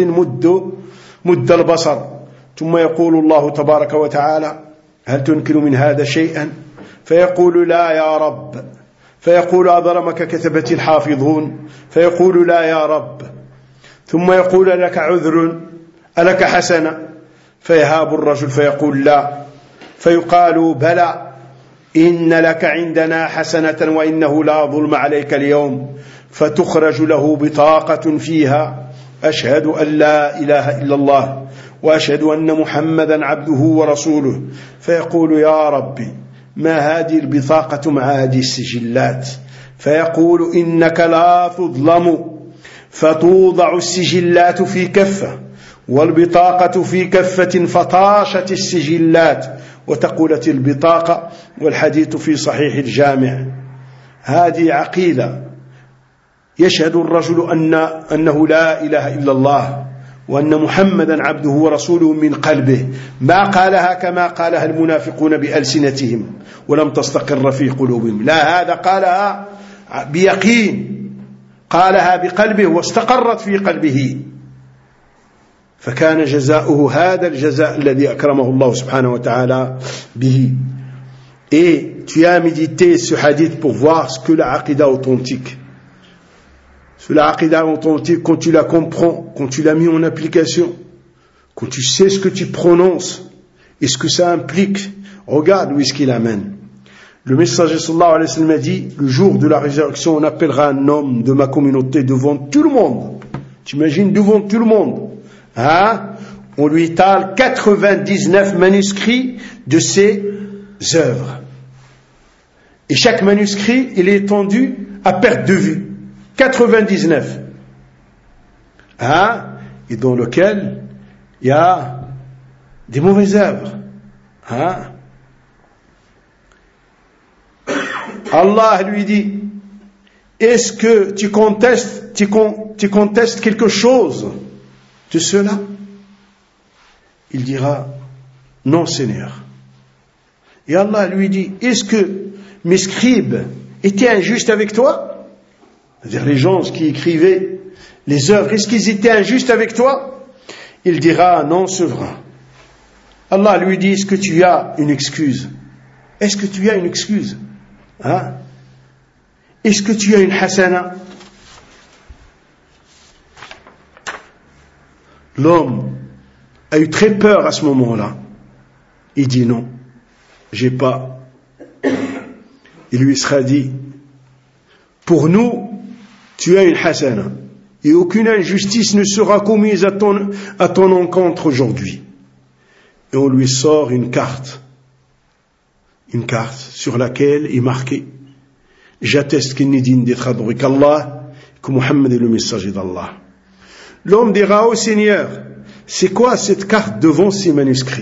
مد البصر ثم يقول الله تبارك وتعالى هل تنكر من هذا شيئا فيقول لا يا رب فيقول أظلمك كتبت الحافظون فيقول لا يا رب ثم يقول لك عذر ألك حسنة فيهاب الرجل فيقول لا فيقال بلى إن لك عندنا حسنة وإنه لا ظلم عليك اليوم فتخرج له بطاقة فيها أشهد أن لا إله إلا الله وأشهد أن محمدا عبده ورسوله فيقول يا ربي ما هذه البطاقة مع هذه السجلات فيقول إنك لا تظلم فتوضع السجلات في كفة والبطاقة في كفة فطاشت السجلات وتقولت البطاقة والحديث في صحيح الجامع. هذه عقيدة يشهد الرجل أنه لا إله إلا الله وأن محمدا عبده ورسوله من قلبه ما قالها كما قالها المنافقون بألسنتهم ولم تستقر في قلوبهم. لا هذا قالها بيقين قالها بقلبه واستقرت في قلبه فكان جزاؤه هذا الجزاء الذي أكرمه الله سبحانه وتعالى به. Et tu as médité ce hadith pour voir ce que la aqidah authentique. La aqidah authentique, quand tu la comprends, quand tu l'as mis en application, quand tu sais ce que tu prononces et ce que ça implique, regarde où est-ce qu'il amène. Le messager sallallahu alayhi wa sallam a dit, le jour de la résurrection, on appellera un homme de ma communauté devant tout le monde. Tu imagines devant tout le monde. On lui étale 99 manuscrits de ses œuvres. Et chaque manuscrit, il est tendu à perte de vue. 99. Et dans lequel il y a des mauvaises œuvres. Allah lui dit, est-ce que tu contestes quelque chose de cela? Il dira, non Seigneur. Et Allah lui dit, est-ce que mes scribes étaient injustes avec toi? C'est-à-dire les gens qui écrivaient les œuvres, est-ce qu'ils étaient injustes avec toi? Il dira, non, souverain. Allah lui dit, est-ce que tu as une excuse? Est-ce que tu as une excuse? Hein? Est-ce que tu as une hasana? L'homme a eu très peur à ce moment-là. Il dit non, j'ai pas. Il lui sera dit, pour nous, tu as une hasana, et aucune injustice ne sera commise à ton encontre aujourd'hui. Et on lui sort une carte sur laquelle est marqué, j'atteste qu'il n'est digne d'être adoré qu'Allah, que Muhammad est le messager d'Allah. L'homme dira au Seigneur, c'est quoi cette carte devant ces manuscrits?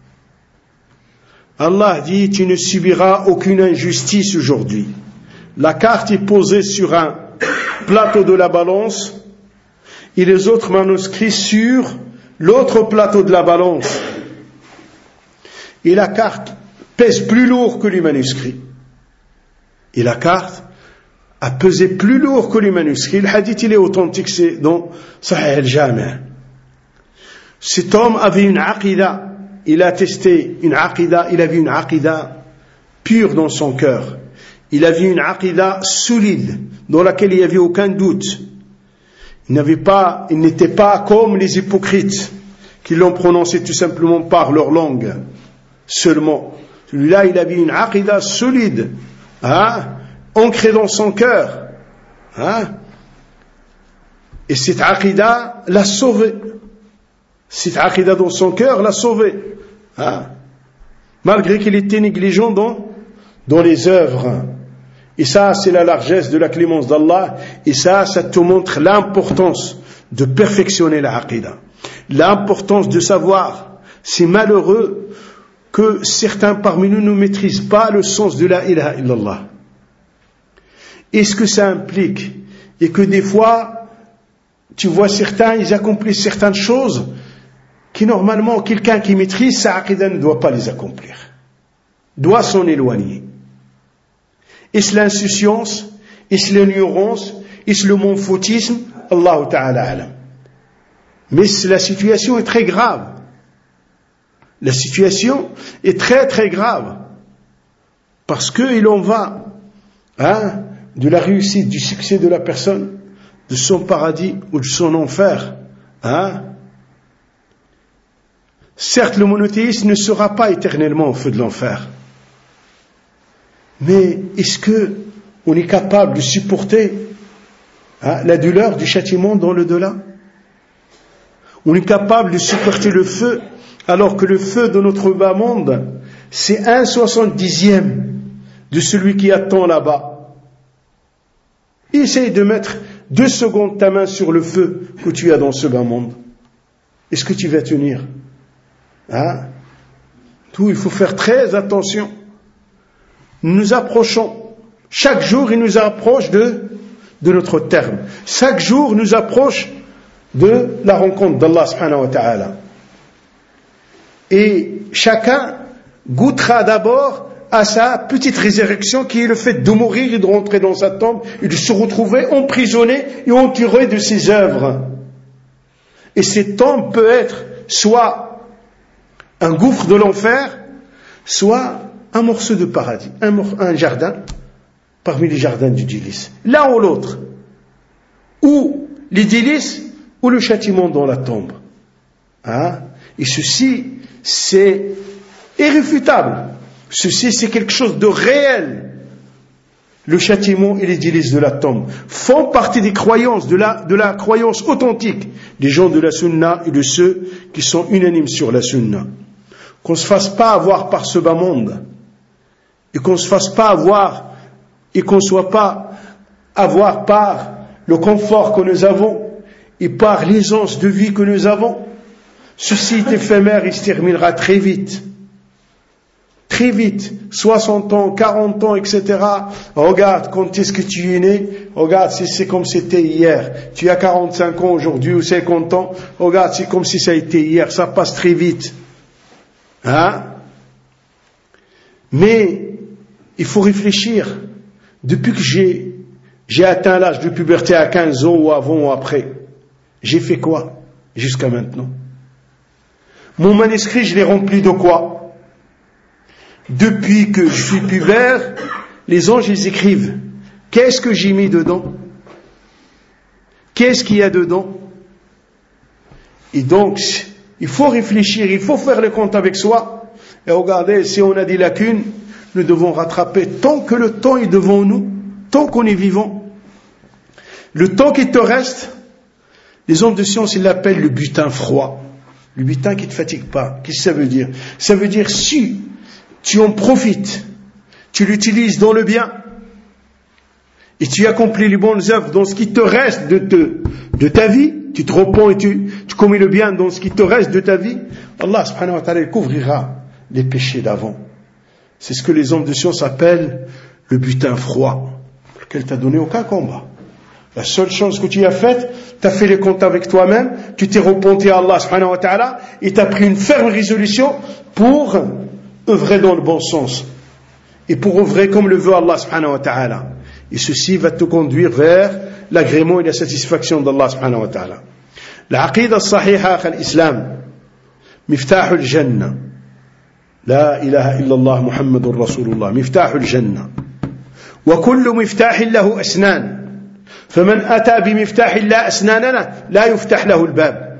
Allah dit, tu ne subiras aucune injustice aujourd'hui. La carte est posée sur un plateau de la balance et les autres manuscrits sur l'autre plateau de la balance. Et la carte pèse plus lourd que les manuscrits. Et la carte a pesé plus lourd que les manuscrits. Le hadith, il est authentique, c'est dans Sahih al-Jami'. Cet homme avait une aqida. Il a testé une aqida, il avait une aqida pure dans son cœur. Il avait une aqida solide, dans laquelle il n'y avait aucun doute. Il n'était pas comme les hypocrites, qui l'ont prononcé tout simplement par leur langue, seulement. Celui-là, il avait une aqida solide, ancrée dans son cœur. Et cette aqida l'a sauvé. Cette aqida dans son cœur l'a sauvé. Malgré qu'il était négligent dans les œuvres. Et ça, c'est la largesse de la clémence d'Allah. Et ça te montre l'importance de perfectionner la aqida. L'importance de savoir, c'est malheureux que certains parmi nous ne maîtrisent pas le sens de la ilaha illallah. Et ce que ça implique, et que des fois, tu vois certains, ils accomplissent certaines choses qui normalement, quelqu'un qui maîtrise sa aqida ne doit pas les accomplir, doit s'en éloigner. Est-ce l'insouciance, est-ce l'ignorance, est-ce le monfoutisme? Allahu ta'ala alam. Mais la situation est très grave. La situation est très très grave. Parce qu'il en va de la réussite, du succès de la personne, de son paradis ou de son enfer. Certes, le monothéiste ne sera pas éternellement au feu de l'enfer. Mais est-ce que on est capable de supporter la douleur du châtiment dans le delà? On est capable de supporter le feu, alors que le feu de notre bas monde, c'est 1/70 de celui qui attend là-bas. Essaye de mettre 2 secondes ta main sur le feu que tu as dans ce bas monde. Est-ce que tu vas tenir? Tout, il faut faire très attention. Nous nous approchons. Chaque jour, il nous approche de notre terme. Chaque jour nous approche de la rencontre d'Allah subhanahu wa ta'ala. Et chacun goûtera d'abord à sa petite résurrection qui est le fait de mourir et de rentrer dans sa tombe et de se retrouver emprisonné et entouré de ses œuvres. Et cette tombe peut être soit un gouffre de l'enfer, soit un morceau de paradis, un jardin parmi les jardins du délice. L'un ou l'autre. Ou les délices ou le châtiment dans la tombe. Et ceci, c'est irréfutable. Ceci, c'est quelque chose de réel. Le châtiment et les délices de la tombe font partie des croyances, de la croyance authentique des gens de la sunna et de ceux qui sont unanimes sur la sunna. Qu'on ne se fasse pas avoir par ce bas monde, et qu'on ne se fasse pas avoir, et qu'on ne soit pas avoir par le confort que nous avons, et par l'aisance de vie que nous avons. Ceci est éphémère, il se terminera très vite. Très vite, 60 ans, 40 ans, etc. Regarde quand est-ce que tu es né, regarde si c'est comme c'était hier. Tu as 45 ans aujourd'hui ou 50 ans, regarde c'est comme si ça a été hier, ça passe très vite. Mais il faut réfléchir. Depuis que j'ai atteint l'âge de puberté à 15 ans ou avant ou après, J'ai fait quoi jusqu'à maintenant? Mon manuscrit, je l'ai rempli de quoi? Depuis que je suis pubère, les anges, ils écrivent. Qu'est-ce que j'ai mis dedans? Qu'est-ce qu'il y a dedans? Et donc, il faut réfléchir, il faut faire le compte avec soi. Et regardez, si on a des lacunes, nous devons rattraper tant que le temps est devant nous, tant qu'on est vivant. Le temps qui te reste, les hommes de science, ils l'appellent le butin froid. Le butin qui ne te fatigue pas. Qu'est-ce que ça veut dire? Ça veut dire si tu en profites, tu l'utilises dans le bien, et tu accomplis les bonnes œuvres dans ce qui te reste de ta vie, tu te repens et tu commets le bien dans ce qui te reste de ta vie, Allah subhanahu wa ta'ala couvrira les péchés d'avant. C'est ce que les hommes de science appellent le butin froid, lequel t'a donné aucun combat. La seule chose que tu as faite, tu as fait les comptes avec toi-même, tu t'es repenti à Allah subhanahu wa ta'ala et tu as pris une ferme résolution pour œuvrer dans le bon sens et pour œuvrer comme le veut Allah subhanahu wa ta'ala. Et ceci va te conduire vers l'agrément et la satisfaction d'Allah subhanahu wa ta'ala. العقيدة الصحيحة أخي الإسلام مفتاح الجنة لا إله إلا الله محمد رسول الله مفتاح الجنة وكل مفتاح له أسنان فمن أتى بمفتاح لا أسنان لا يفتح له الباب.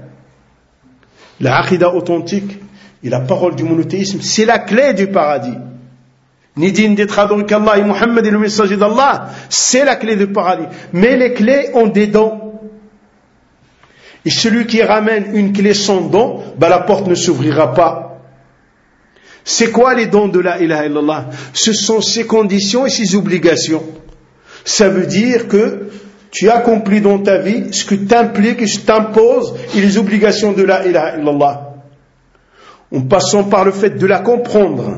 العقيدة authentique et la parole du monothéisme, c'est la clé du paradis. Ni digne d'être adoré qu'Allah et Muhammad est le messager d'Allah, c'est la clé du paradis. Mais les clés ont des dents. Et celui qui ramène une clé sans dents, la porte ne s'ouvrira pas. C'est quoi les dons de la ilaha illallah? Ce sont ses conditions et ses obligations. Ça veut dire que tu accomplis dans ta vie ce que t'implique et ce que t'impose et les obligations de la ilaha illallah. En passant par le fait de la comprendre.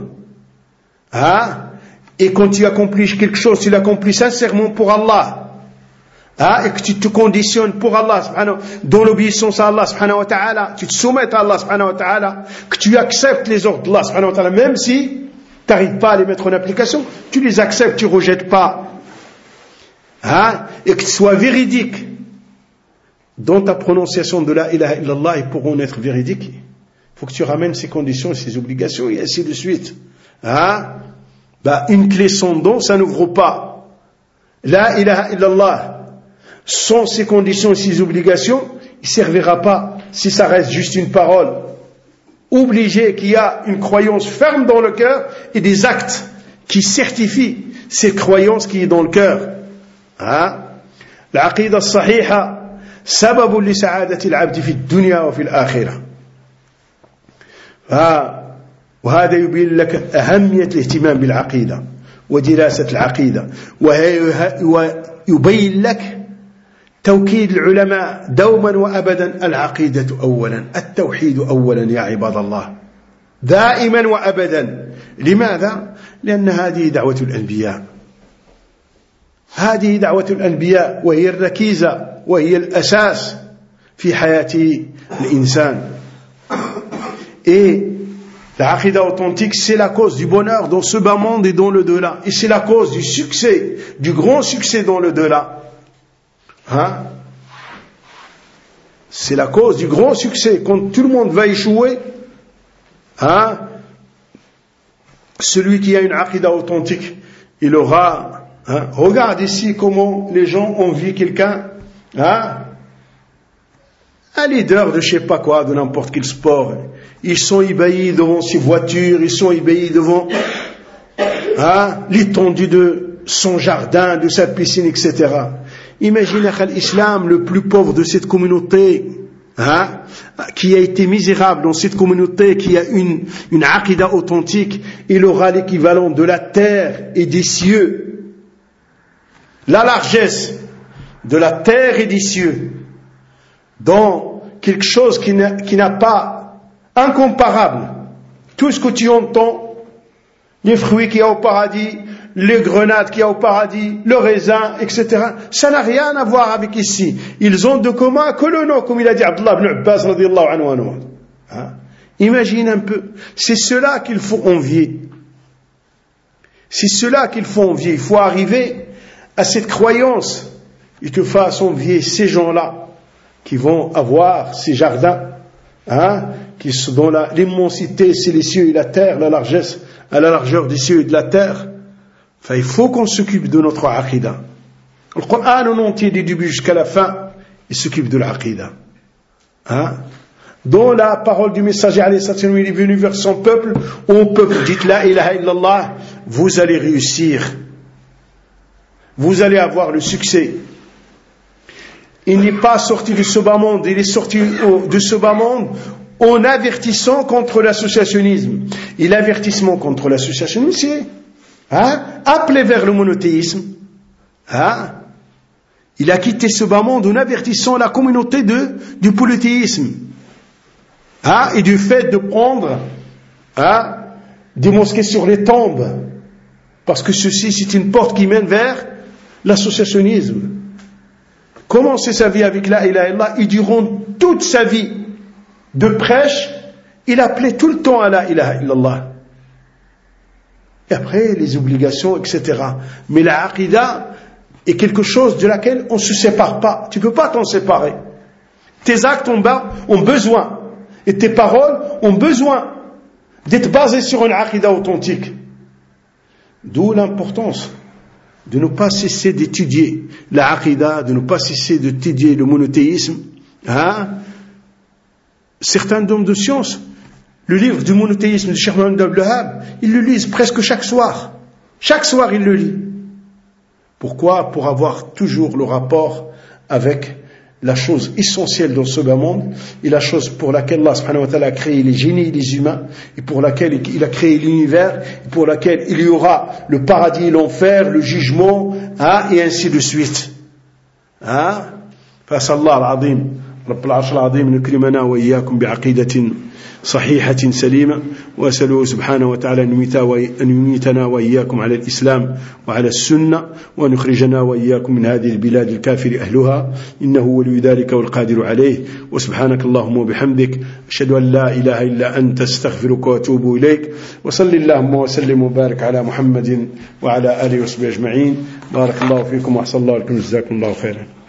Et quand tu accomplis quelque chose, tu l'accomplis sincèrement pour Allah. Et que tu te conditionnes pour Allah, dans l'obéissance à Allah, subhanahu wa ta'ala, tu te soumets à Allah, subhanahu wa ta'ala, que tu acceptes les ordres d'Allah, subhanahu wa ta'ala, même si tu n'arrives pas à les mettre en application, tu les acceptes, tu ne rejettes pas. Et que tu sois véridique dans ta prononciation de la ilaha illallah, et pour en être véridique, il faut que tu ramènes ces conditions et ces obligations, et ainsi de suite. Une clé sans don, ça n'ouvre pas. La ilaha illallah, sans ces conditions et ces obligations, il ne servira pas si ça reste juste une parole. Obligé qu'il y a une croyance ferme dans le cœur et des actes qui certifient cette croyance qui est dans le cœur. العقيدة الصحيحة سبب لسعادة العبد في الدنيا وفي الآخرة. وهذا يبين لك أهمية الاهتمام بالعقيدة ودراسة العقيدة ويبين لك توكيد العلماء دوما وأبدا العقيدة أولا التوحيد أولا يا عباد الله دائما وأبدا. لماذا؟ لأن هذه دعوة الأنبياء، هذه دعوة الأنبياء وهي الركيزة وهي الأساس في حياة الإنسان. Et l'aqida authentique, c'est la cause du bonheur dans ce bas monde et dans le delà. Et c'est la cause du succès, du grand succès dans le delà. C'est la cause du grand succès. Quand tout le monde va échouer, celui qui a une aqida authentique, il aura... regarde ici comment les gens envient quelqu'un, un leader de je sais pas quoi, de n'importe quel sport. Ils sont ébahis devant ses voitures, ils sont ébahis devant l'étendue de son jardin, de sa piscine, etc. Imaginez l'islam, le plus pauvre de cette communauté, qui a été misérable dans cette communauté, qui a une aqida authentique, il aura l'équivalent de la terre et des cieux. La largesse de la terre et des cieux, dans quelque chose qui n'a pas incomparable. Tout ce que tu entends, les fruits qu'il y a au paradis, les grenades qu'il y a au paradis, le raisin, etc. Ça n'a rien à voir avec ici. Ils ont de commun que le nom, comme il a dit Abdullah ibn Abbas radiyallahu anhu. Imagine un peu. C'est cela qu'il faut envier. C'est cela qu'il faut envier. Il faut arriver à cette croyance et te fasse envier ces gens-là. qui vont avoir ces jardins, dont l'immensité, c'est les cieux et la terre, la largesse, à la largeur des cieux et de la terre. Enfin, il faut qu'on s'occupe de notre aqida. Le Coran en entier, du début jusqu'à la fin, il s'occupe de l'aqida. Dans la parole du messager, il est venu vers son peuple, ô peuple, dites la ilaha illallah, vous allez réussir. Vous allez avoir le succès. Il n'est pas sorti de ce bas monde, il est sorti de ce bas monde en avertissant contre l'associationnisme. Et l'avertissement contre l'associationnisme, c'est appeler vers le monothéisme. Il a quitté ce bas monde en avertissant la communauté du polythéisme. Et du fait de prendre des mosquées sur les tombes. Parce que ceci, c'est une porte qui mène vers l'associationnisme. Commencer sa vie avec la ilaha illallah, et durant toute sa vie de prêche, il appelait tout le temps à la ilaha illallah. Et après, les obligations, etc. Mais la aqida est quelque chose de laquelle on ne se sépare pas. Tu ne peux pas t'en séparer. Tes actes ont besoin, et tes paroles ont besoin d'être basées sur une aqida authentique. D'où l'importance de ne pas cesser d'étudier la aqida, de ne pas cesser d'étudier le monothéisme. Certains hommes de science, le livre du monothéisme de Cheikh Mohammed Abdel Wahhab, ils le lisent presque chaque soir. Chaque soir, ils le lisent. Pourquoi? Pour avoir toujours le rapport avec la chose essentielle dans ce bas monde, et la chose pour laquelle Allah subhanahu wa ta'ala a créé les génies et les humains, et pour laquelle il a créé l'univers, et pour laquelle il y aura le paradis et l'enfer, le jugement, et ainsi de suite. فأسأل الله العظيم رب العرش العظيم أن يكرمنا وإياكم بعقيدة صحيحة سليمة، وأسأله سبحانه وتعالى أن يميتنا وإياكم على الإسلام وعلى السنة، وأن يخرجنا وإياكم من هذه البلاد الكافر أهلها، إنه ولي ذلك والقادر عليه. وسبحانك اللهم وبحمدك أشهد أن لا إله إلا أنت استغفرك وأتوب إليك. وصل اللهم وسلم وبارك على محمد وعلى آله وصحبه أجمعين. بارك الله فيكم وأحسن الله لكم، جزاكم الله خيرا.